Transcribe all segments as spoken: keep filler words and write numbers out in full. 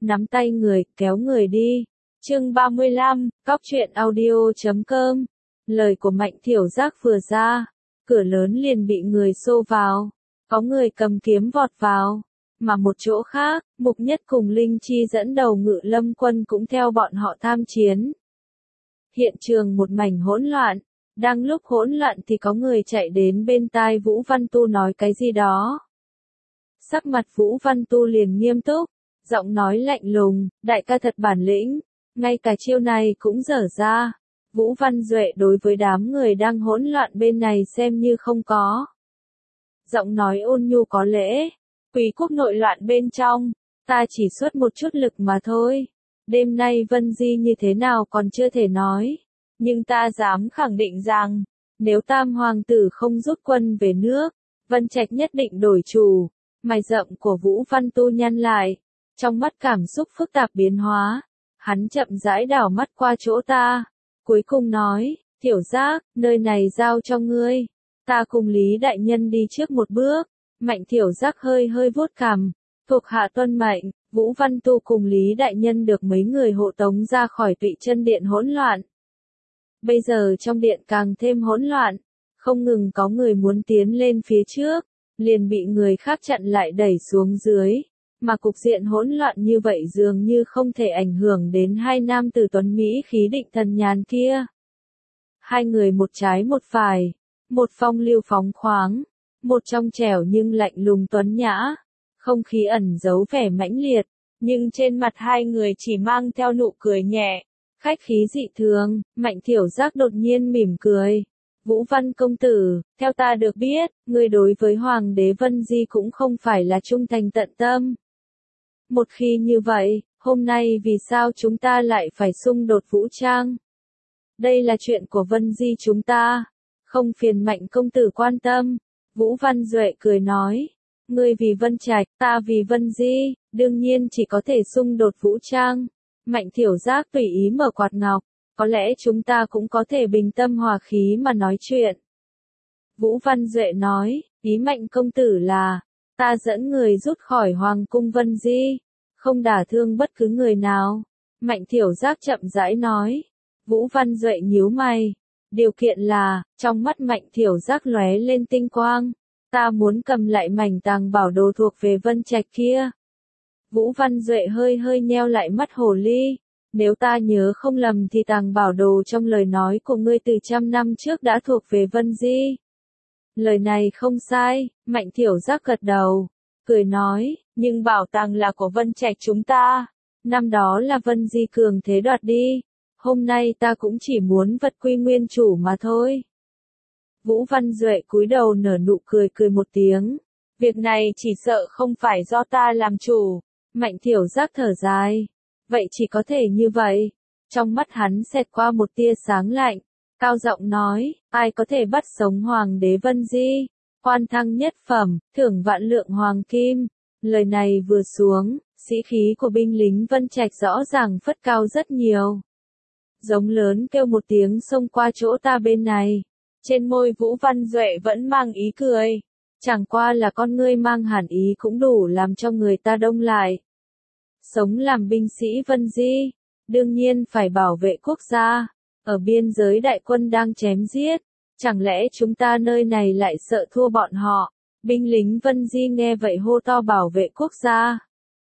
nắm tay người, kéo người đi. Chương ba mươi lăm, cóc truyện audio chấm com. Lời của Mạnh Thiểu Giác vừa ra, cửa lớn liền bị người xô vào. Có người cầm kiếm vọt vào, mà một chỗ khác, Mục Nhất cùng Linh Chi dẫn đầu Ngự Lâm quân cũng theo bọn họ tham chiến. Hiện trường một mảnh hỗn loạn, đang lúc hỗn loạn thì có người chạy đến bên tai Vũ Văn Tu nói cái gì đó. Sắc mặt Vũ Văn Tu liền nghiêm túc, giọng nói lạnh lùng, đại ca thật bản lĩnh, ngay cả chiêu này cũng dở ra. Vũ Văn Duệ đối với đám người đang hỗn loạn bên này xem như không có. Giọng nói ôn nhu có lễ, Quý quốc nội loạn bên trong, ta chỉ xuất một chút lực mà thôi. Đêm nay Vân Di như thế nào còn chưa thể nói, nhưng ta dám khẳng định rằng, nếu Tam Hoàng tử không rút quân về nước, Vân Trạch nhất định đổi chủ. Mày rậm của Vũ Văn Tu nhăn lại, trong mắt cảm xúc phức tạp biến hóa, hắn chậm rãi đảo mắt qua chỗ ta, cuối cùng nói, Thiểu Giác, nơi này giao cho ngươi, ta cùng Lý đại nhân đi trước một bước. Mạnh Thiểu Giác hơi hơi vuốt cằm, thuộc hạ tuân mệnh. Vũ Văn Tu cùng Lý đại nhân được mấy người hộ tống ra khỏi Tụy Chân điện hỗn loạn. Bây giờ trong điện càng thêm hỗn loạn, không ngừng có người muốn tiến lên phía trước, liền bị người khác chặn lại đẩy xuống dưới, mà cục diện hỗn loạn như vậy dường như không thể ảnh hưởng đến hai nam tử tuấn Mỹ khí định thần nhàn kia. Hai người một trái một phải, một phong lưu phóng khoáng, một trong trẻo nhưng lạnh lùng tuấn nhã, không khí ẩn giấu vẻ mãnh liệt, nhưng trên mặt hai người chỉ mang theo nụ cười nhẹ, khách khí dị thường. Mạnh Thiểu Giác đột nhiên mỉm cười. Vũ Văn công tử, theo ta được biết, người đối với Hoàng đế Vân Di cũng không phải là trung thành tận tâm. Một khi như vậy, hôm nay vì sao chúng ta lại phải xung đột vũ trang? Đây là chuyện của Vân Di chúng ta, không phiền Mạnh công tử quan tâm. Vũ Văn Duệ cười nói, ngươi vì Vân Trạch, ta vì Vân Di, đương nhiên chỉ có thể xung đột vũ trang. Mạnh Thiểu Giác tùy ý mở quạt ngọc, có lẽ chúng ta cũng có thể bình tâm hòa khí mà nói chuyện. Vũ Văn Duệ nói, ý Mạnh công tử là, ta dẫn người rút khỏi Hoàng cung Vân Di, không đả thương bất cứ người nào. Mạnh Thiểu Giác chậm rãi nói. Vũ Văn Duệ nhíu mày, điều kiện là, trong mắt Mạnh Thiểu Giác lóe lên tinh quang, ta muốn cầm lại mảnh tàng bảo đồ thuộc về Vân Trạch kia. Vũ Văn Duệ hơi hơi nheo lại mắt hồ ly, nếu ta nhớ không lầm thì tàng bảo đồ trong lời nói của ngươi từ trăm năm trước đã thuộc về Vân Di. Lời này không sai. Mạnh Thiểu Giác gật đầu, cười nói, nhưng bảo tàng là của Vân Trạch chúng ta, năm đó là Vân Di cường thế đoạt đi, hôm nay ta cũng chỉ muốn vật quy nguyên chủ mà thôi. Vũ Văn Duệ cúi đầu nở nụ cười cười một tiếng, việc này chỉ sợ không phải do ta làm chủ. Mạnh Thiểu Giác thở dài, vậy chỉ có thể như vậy. Trong mắt hắn xẹt qua một tia sáng lạnh, cao giọng nói, ai có thể bắt sống Hoàng đế Vân Di, quan thăng nhất phẩm, thưởng vạn lượng hoàng kim. Lời này vừa xuống, sĩ khí của binh lính Vân Trạch rõ ràng phất cao rất nhiều. Giống lớn kêu một tiếng xông qua chỗ ta bên này. Trên môi Vũ Văn Duệ vẫn mang ý cười, chẳng qua là con ngươi mang hàn ý cũng đủ làm cho người ta đông lại. Sống làm binh sĩ Vân Di, đương nhiên phải bảo vệ quốc gia. Ở biên giới đại quân đang chém giết, chẳng lẽ chúng ta nơi này lại sợ thua bọn họ? Binh lính Vân Di nghe vậy hô to bảo vệ quốc gia,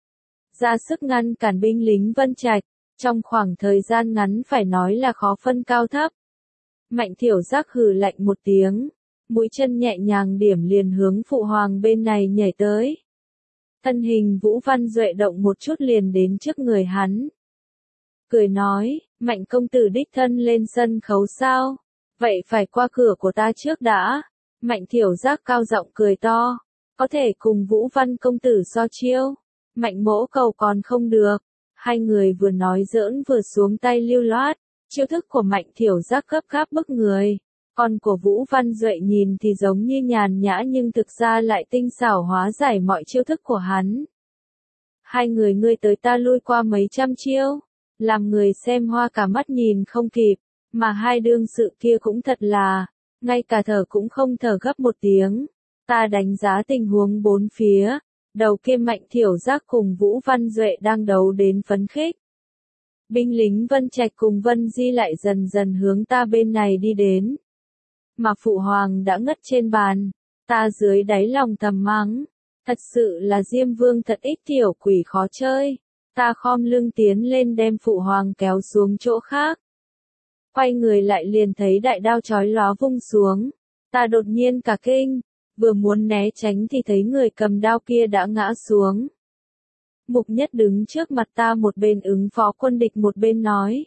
ra sức ngăn cản binh lính Vân Trạch. Trong khoảng thời gian ngắn phải nói là khó phân cao thấp. Mạnh Thiểu Giác hừ lạnh một tiếng, mũi chân nhẹ nhàng điểm liền hướng phụ hoàng bên này nhảy tới. Thân hình Vũ Văn Duệ động một chút liền đến trước người hắn. Cười nói, Mạnh công tử đích thân lên sân khấu sao? Vậy phải qua cửa của ta trước đã. Mạnh Thiểu Giác cao giọng cười to, có thể cùng Vũ Văn công tử so chiêu. Mạnh mỗ cầu còn không được. Hai người vừa nói giỡn vừa xuống tay lưu loát. Chiêu thức của Mạnh Thiểu Giác gấp gáp bức người, còn của Vũ Văn Duệ nhìn thì giống như nhàn nhã nhưng thực ra lại tinh xảo hóa giải mọi chiêu thức của hắn. Hai người ngươi tới ta lui qua mấy trăm chiêu, làm người xem hoa cả mắt nhìn không kịp, mà hai đương sự kia cũng thật là, ngay cả thở cũng không thở gấp một tiếng. Ta đánh giá tình huống bốn phía, đầu kia Mạnh Thiểu Giác cùng Vũ Văn Duệ đang đấu đến phấn khích. Binh lính Vân Trạch cùng Vân Di lại dần dần hướng ta bên này đi đến. Mà Phụ Hoàng đã ngất trên bàn, ta dưới đáy lòng thầm mắng. Thật sự là Diêm Vương thật ít tiểu quỷ khó chơi. Ta khom lưng tiến lên đem Phụ Hoàng kéo xuống chỗ khác. Quay người lại liền thấy đại đao chói lóa vung xuống. Ta đột nhiên cả kinh, vừa muốn né tránh thì thấy người cầm đao kia đã ngã xuống. Mục Nhất đứng trước mặt ta một bên ứng phó quân địch một bên nói.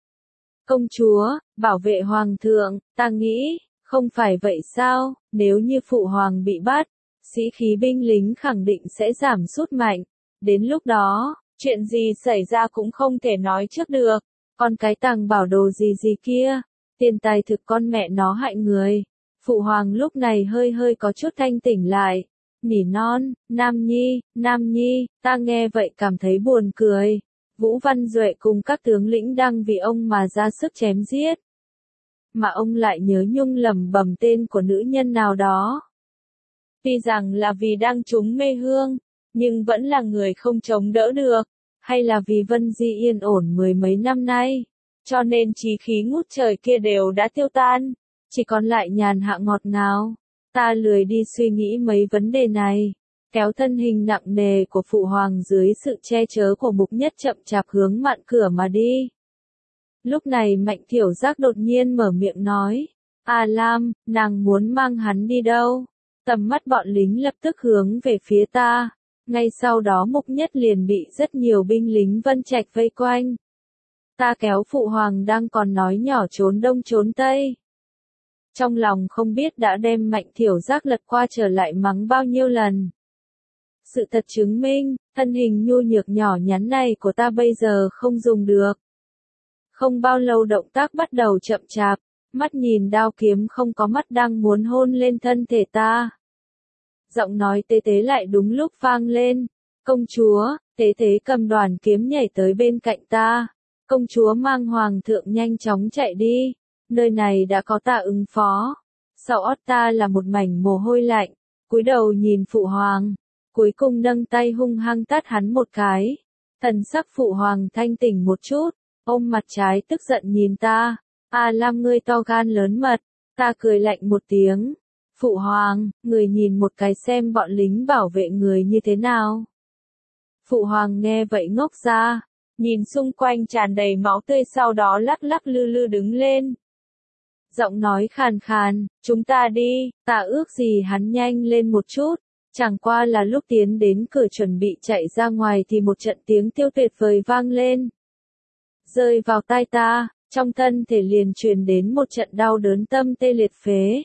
Công chúa, bảo vệ Hoàng thượng, ta nghĩ, không phải vậy sao, nếu như Phụ Hoàng bị bắt, sĩ khí binh lính khẳng định sẽ giảm sút mạnh. Đến lúc đó, chuyện gì xảy ra cũng không thể nói trước được. Còn cái tàng bảo đồ gì gì kia, tiền tài thực con mẹ nó hại người. Phụ Hoàng lúc này hơi hơi có chút thanh tỉnh lại. Nỉ non, Nam Nhi, Nam Nhi, ta nghe vậy cảm thấy buồn cười. Vũ Văn Duệ cùng các tướng lĩnh đang vì ông mà ra sức chém giết. Mà ông lại nhớ nhung lẩm bẩm tên của nữ nhân nào đó. Tuy rằng là vì đang trúng mê hương, nhưng vẫn là người không chống đỡ được. Hay là vì Vân Di yên ổn mười mấy năm nay, cho nên chí khí ngút trời kia đều đã tiêu tan, chỉ còn lại nhàn hạ ngọt ngào. Ta lười đi suy nghĩ mấy vấn đề này, kéo thân hình nặng nề của Phụ Hoàng dưới sự che chở của Mục Nhất chậm chạp hướng mạn cửa mà đi. Lúc này Mạnh Thiểu Giác đột nhiên mở miệng nói, A Lam, nàng muốn mang hắn đi đâu? Tầm mắt bọn lính lập tức hướng về phía ta. Ngay sau đó Mục Nhất liền bị rất nhiều binh lính Vân Trạch vây quanh. Ta kéo Phụ Hoàng đang còn nói nhỏ trốn đông trốn tây. Trong lòng không biết đã đem Mạnh Thiểu Giác lật qua trở lại mắng bao nhiêu lần. Sự thật chứng minh, thân hình nhu nhược nhỏ nhắn này của ta bây giờ không dùng được. Không bao lâu động tác bắt đầu chậm chạp, mắt nhìn đao kiếm không có mắt đang muốn hôn lên thân thể ta. Giọng nói tế tế lại đúng lúc vang lên. Công chúa, tế tế cầm đoàn kiếm nhảy tới bên cạnh ta. Công chúa mang Hoàng thượng nhanh chóng chạy đi. Nơi này đã có ta ứng phó. Sau ót ta là một mảnh mồ hôi lạnh. Cúi đầu nhìn Phụ Hoàng. Cuối cùng nâng tay hung hăng tát hắn một cái. Thần sắc Phụ Hoàng thanh tỉnh một chút. Ôm mặt trái tức giận nhìn ta. A Lam ngươi to gan lớn mật. Ta cười lạnh một tiếng. Phụ Hoàng, người nhìn một cái xem bọn lính bảo vệ người như thế nào. Phụ Hoàng nghe vậy ngốc ra, nhìn xung quanh tràn đầy máu tươi sau đó lắc lắc lư lư đứng lên. Giọng nói khàn khàn, chúng ta đi, ta ước gì hắn nhanh lên một chút, chẳng qua là lúc tiến đến cửa chuẩn bị chạy ra ngoài thì một trận tiếng tiêu tuyệt vời vang lên. Rơi vào tai ta, trong thân thể liền truyền đến một trận đau đớn tâm tê liệt phế.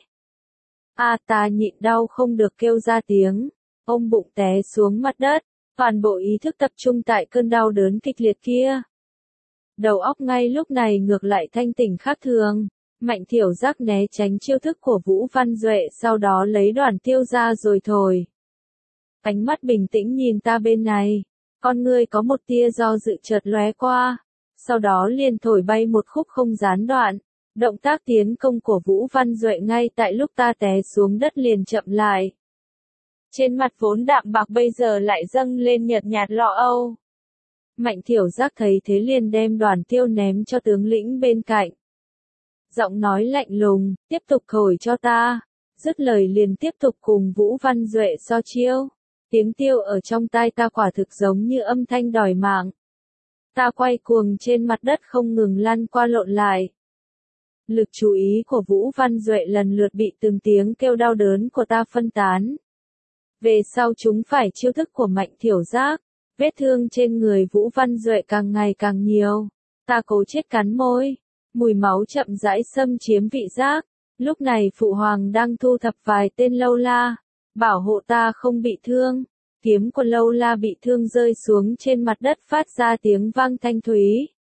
A à, ta nhịn đau không được kêu ra tiếng, ôm bụng té xuống mặt đất, toàn bộ ý thức tập trung tại cơn đau đớn kịch liệt kia. Đầu óc ngay lúc này ngược lại thanh tỉnh khác thường, Mạnh Thiểu Giác né tránh chiêu thức của Vũ Văn Duệ sau đó lấy đoàn tiêu ra rồi thổi. Ánh mắt bình tĩnh nhìn ta bên này, con ngươi có một tia do dự chợt lóe qua, sau đó liền thổi bay một khúc không gián đoạn. Động tác tiến công của Vũ Văn Duệ ngay tại lúc ta té xuống đất liền chậm lại. Trên mặt vốn đạm bạc bây giờ lại dâng lên nhợt nhạt lo âu. Mạnh Thiểu Giác thấy thế liền đem đoàn tiêu ném cho tướng lĩnh bên cạnh. Giọng nói lạnh lùng, tiếp tục thổi cho ta. Dứt lời liền tiếp tục cùng Vũ Văn Duệ so chiêu. Tiếng tiêu ở trong tai ta quả thực giống như âm thanh đòi mạng. Ta quay cuồng trên mặt đất không ngừng lăn qua lộn lại. Lực chú ý của Vũ Văn Duệ lần lượt bị từng tiếng kêu đau đớn của ta phân tán. Về sau chúng phải chiêu thức của Mạnh Thiểu Giác, vết thương trên người Vũ Văn Duệ càng ngày càng nhiều. Ta cố chết cắn môi, mùi máu chậm rãi xâm chiếm vị giác. Lúc này Phụ Hoàng đang thu thập vài tên lâu la, bảo hộ ta không bị thương. Kiếm của lâu la bị thương rơi xuống trên mặt đất phát ra tiếng vang thanh thúy.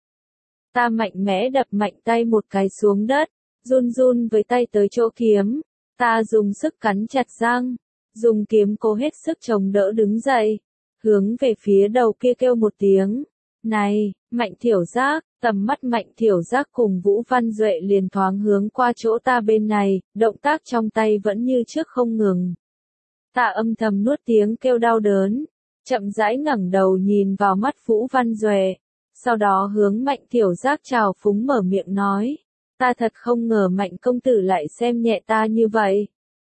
Ta mạnh mẽ đập mạnh tay một cái xuống đất, run run với tay tới chỗ kiếm. Ta dùng sức cắn chặt răng, dùng kiếm cố hết sức chống đỡ đứng dậy, hướng về phía đầu kia kêu một tiếng. Này, Mạnh Thiểu Giác, tầm mắt Mạnh Thiểu Giác cùng Vũ Văn Duệ liền thoáng hướng qua chỗ ta bên này, động tác trong tay vẫn như trước không ngừng. Ta âm thầm nuốt tiếng kêu đau đớn, chậm rãi ngẩng đầu nhìn vào mắt Vũ Văn Duệ, sau đó hướng Mạnh Tiểu Giác trào phúng mở miệng nói, ta thật không ngờ Mạnh công tử lại xem nhẹ ta như vậy.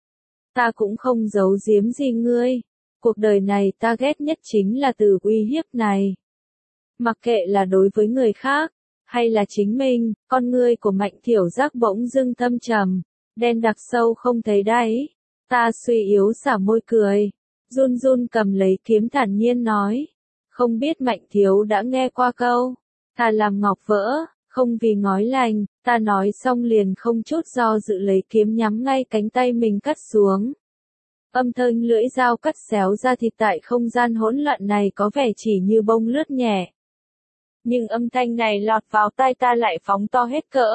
Ta cũng không giấu giếm gì ngươi, cuộc đời này ta ghét nhất chính là từ uy hiếp này. Mặc kệ là đối với người khác, hay là chính mình, con ngươi của Mạnh Tiểu Giác bỗng dưng thâm trầm, đen đặc sâu không thấy đáy. Ta suy yếu xả môi cười, run run cầm lấy kiếm thản nhiên nói, không biết Mạnh thiếu đã nghe qua câu, ta làm ngọc vỡ, không vì ngói lành. Ta nói xong liền không chút do dự lấy kiếm nhắm ngay cánh tay mình cắt xuống. Âm thanh lưỡi dao cắt xéo ra thịt tại không gian hỗn loạn này có vẻ chỉ như bông lướt nhẹ. Nhưng âm thanh này lọt vào tai ta lại phóng to hết cỡ.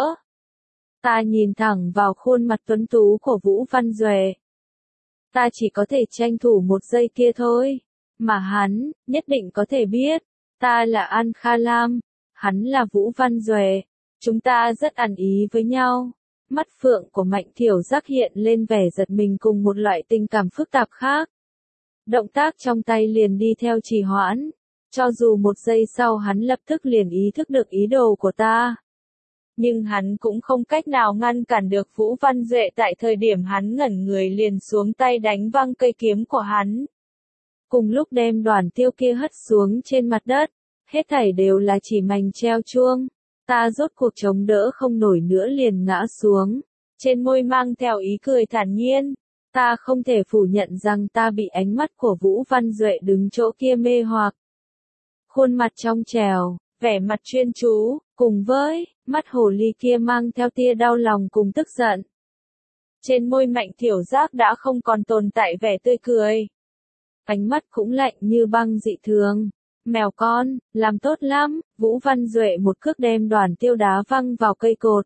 Ta nhìn thẳng vào khuôn mặt tuấn tú của Vũ Văn Duệ. Ta chỉ có thể tranh thủ một giây kia thôi, mà hắn, nhất định có thể biết, ta là An Kha Lam, hắn là Vũ Văn Duệ, chúng ta rất ăn ý với nhau. Mắt phượng của Mạnh Tiểu Giác hiện lên vẻ giật mình cùng một loại tình cảm phức tạp khác. Động tác trong tay liền đi theo trì hoãn, cho dù một giây sau hắn lập tức liền ý thức được ý đồ của ta. Nhưng hắn cũng không cách nào ngăn cản được Vũ Văn Duệ tại thời điểm hắn ngẩn người liền xuống tay đánh văng cây kiếm của hắn. Cùng lúc đem đoàn tiêu kia hất xuống trên mặt đất, hết thảy đều là chỉ mảnh treo chuông. Ta rốt cuộc chống đỡ không nổi nữa liền ngã xuống, trên môi mang theo ý cười thản nhiên. Ta không thể phủ nhận rằng ta bị ánh mắt của Vũ Văn Duệ đứng chỗ kia mê hoặc. Khuôn mặt trong trẻo, vẻ mặt chuyên chú, cùng với mắt hồ ly kia mang theo tia đau lòng cùng tức giận. Trên môi Mạnh Tiểu Giác đã không còn tồn tại vẻ tươi cười. Ánh mắt cũng lạnh như băng dị thường. Mèo con, làm tốt lắm. Vũ Văn Duệ một cước đem đoàn tiêu đá văng vào cây cột.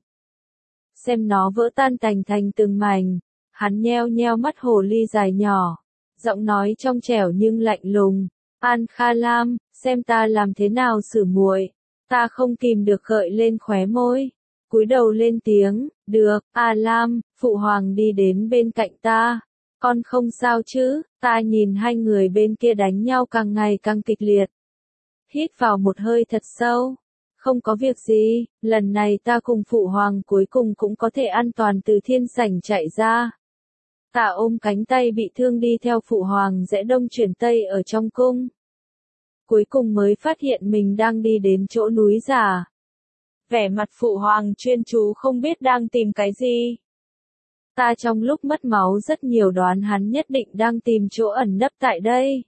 Xem nó vỡ tan tành thành từng mảnh. Hắn nheo nheo mắt hồ ly dài nhỏ. Giọng nói trong trẻo nhưng lạnh lùng. An Kha Lam, xem ta làm thế nào xử muội. Ta không kìm được gợi lên khóe môi. Cúi đầu lên tiếng, được, A Lam, phụ hoàng đi đến bên cạnh ta. Con không sao chứ? Ta nhìn hai người bên kia đánh nhau càng ngày càng kịch liệt. Hít vào một hơi thật sâu. Không có việc gì, lần này ta cùng phụ hoàng cuối cùng cũng có thể an toàn từ thiên sảnh chạy ra. Ta ôm cánh tay bị thương đi theo phụ hoàng rẽ đông chuyển tây ở trong cung. Cuối cùng mới phát hiện mình đang đi đến chỗ núi giả. Vẻ mặt phụ hoàng chuyên chú không biết đang tìm cái gì. Ta trong lúc mất máu rất nhiều đoán hắn nhất định đang tìm chỗ ẩn nấp tại đây.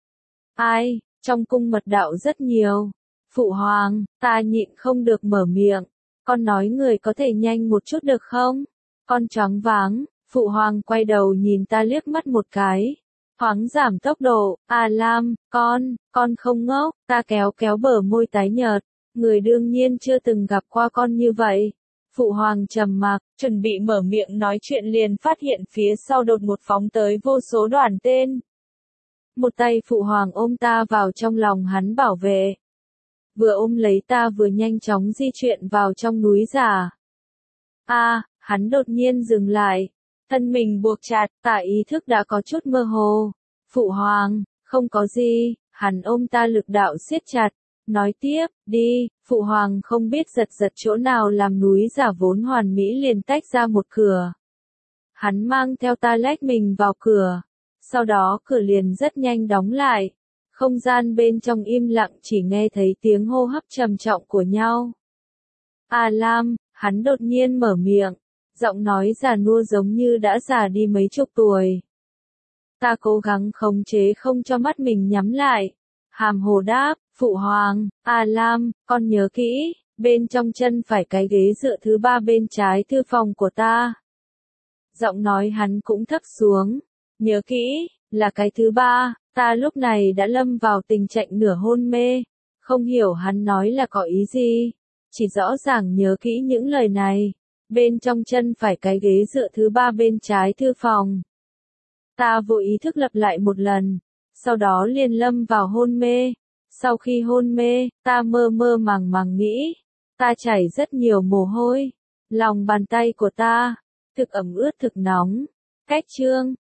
Ai, trong cung mật đạo rất nhiều. Phụ hoàng, ta nhịn không được mở miệng. Con nói người có thể nhanh một chút được không? Con choáng váng, phụ hoàng quay đầu nhìn ta liếc mắt một cái. Thoáng giảm tốc độ, A Lam, con, con không ngốc, ta kéo kéo bờ môi tái nhợt. Người đương nhiên chưa từng gặp qua con như vậy. Phụ hoàng trầm mặc, chuẩn bị mở miệng nói chuyện liền phát hiện phía sau đột một phóng tới vô số đoàn tên. Một tay phụ hoàng ôm ta vào trong lòng hắn bảo vệ. Vừa ôm lấy ta vừa nhanh chóng di chuyển vào trong núi giả. A, à, hắn đột nhiên dừng lại. Thân mình buộc chặt, ta ý thức đã có chút mơ hồ. Phụ hoàng, không có gì, hắn ôm ta lực đạo siết chặt. Nói tiếp, đi, phụ hoàng không biết giật giật chỗ nào làm núi giả vốn hoàn mỹ liền tách ra một cửa. Hắn mang theo ta lách mình vào cửa. Sau đó cửa liền rất nhanh đóng lại. Không gian bên trong im lặng chỉ nghe thấy tiếng hô hấp trầm trọng của nhau. A Lam, hắn đột nhiên mở miệng. Giọng nói già nua giống như đã già đi mấy chục tuổi. Ta cố gắng khống chế không cho mắt mình nhắm lại. Hàm hồ đáp, phụ hoàng, A Lam, con nhớ kỹ, bên trong chân phải cái ghế dựa thứ ba bên trái thư phòng của ta. Giọng nói hắn cũng thấp xuống, nhớ kỹ, là cái thứ ba, ta lúc này đã lâm vào tình trạng nửa hôn mê, không hiểu hắn nói là có ý gì, chỉ rõ ràng nhớ kỹ những lời này, bên trong chân phải cái ghế dựa thứ ba bên trái thư phòng. Ta vô ý thức lặp lại một lần. Sau đó liền lâm vào hôn mê. Sau khi hôn mê, ta mơ mơ màng màng nghĩ. Ta chảy rất nhiều mồ hôi. Lòng bàn tay của ta, thực ẩm ướt thực nóng. Cách chương